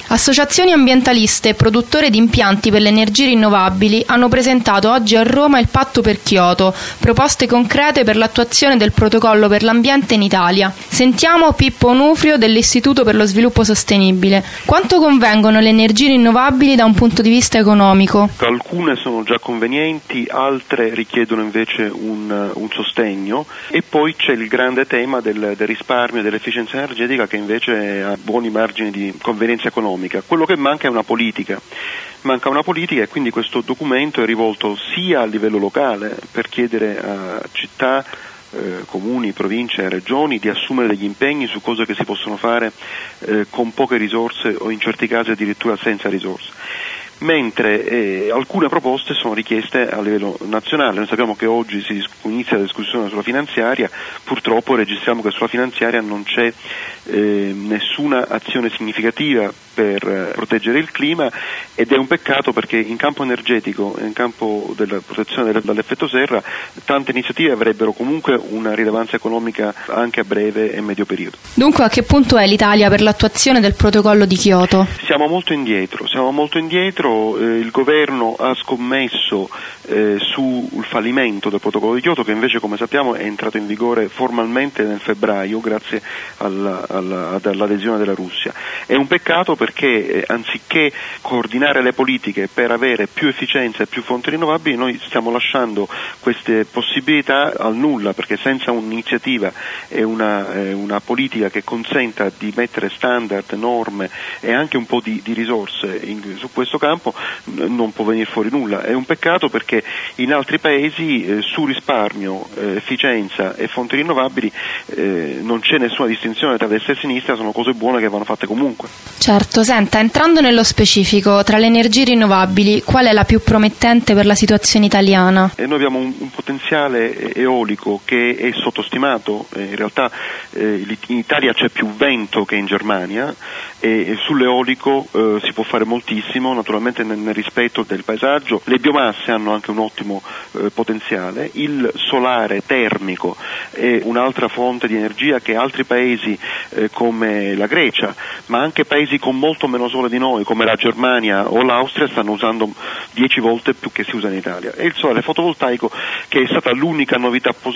Associazioni ambientaliste e produttori di impianti per le energie rinnovabili hanno presentato oggi a Roma il Patto per Kyoto, proposte concrete per l'attuazione del protocollo per l'ambiente in Italia. Sentiamo Pippo Onufrio dell'Istituto per lo Sviluppo Sostenibile. Quanto convengono le energie rinnovabili da un punto di vista economico? Alcune sono già convenienti, altre richiedono invece un sostegno, e poi c'è il grande tema del risparmio e dell'efficienza energetica, che invece ha buoni margini di convenienza economica. Quello che manca è una politica. E quindi questo documento è rivolto sia a livello locale per chiedere a città, comuni, province e regioni di assumere degli impegni su cose che si possono fare con poche risorse o in certi casi addirittura senza risorse. Mentre alcune proposte sono richieste a livello nazionale. Noi sappiamo che oggi si inizia la discussione sulla finanziaria, purtroppo registriamo che sulla finanziaria non c'è nessuna azione significativa per proteggere il clima, ed è un peccato perché in campo energetico e in campo della protezione dall'effetto serra tante iniziative avrebbero comunque una rilevanza economica anche a breve e medio periodo. Dunque, a che punto è l'Italia per l'attuazione del protocollo di Kyoto? Siamo molto indietro. Il governo ha scommesso sul fallimento del protocollo di Kyoto, che invece, come sappiamo, è entrato in vigore formalmente nel febbraio grazie all'adesione della Russia. È un peccato perché anziché coordinare le politiche per avere più efficienza e più fonti rinnovabili, noi stiamo lasciando queste possibilità al nulla, perché senza un'iniziativa e una politica che consenta di mettere standard, norme e anche un po' di risorse su questo campo non può venire fuori nulla. È un peccato perché in altri paesi su risparmio, efficienza e fonti rinnovabili non c'è nessuna distinzione tra destra e sinistra, sono cose buone che vanno fatte comunque. Certo, senta, entrando nello specifico, tra le energie rinnovabili, qual è la più promettente per la situazione italiana? Noi abbiamo un potenziale eolico che è sottostimato. In realtà in Italia c'è più vento che in Germania, e sull'eolico si può fare moltissimo, naturalmente nel rispetto del paesaggio. Le biomasse hanno anche un ottimo potenziale. Il solare termico è un'altra fonte di energia che altri paesi come la Grecia, ma anche paesi con molto meno sole di noi come la Germania o l'Austria, stanno usando 10 volte più che si usa in Italia. E il solare fotovoltaico, che è stata l'unica novità positiva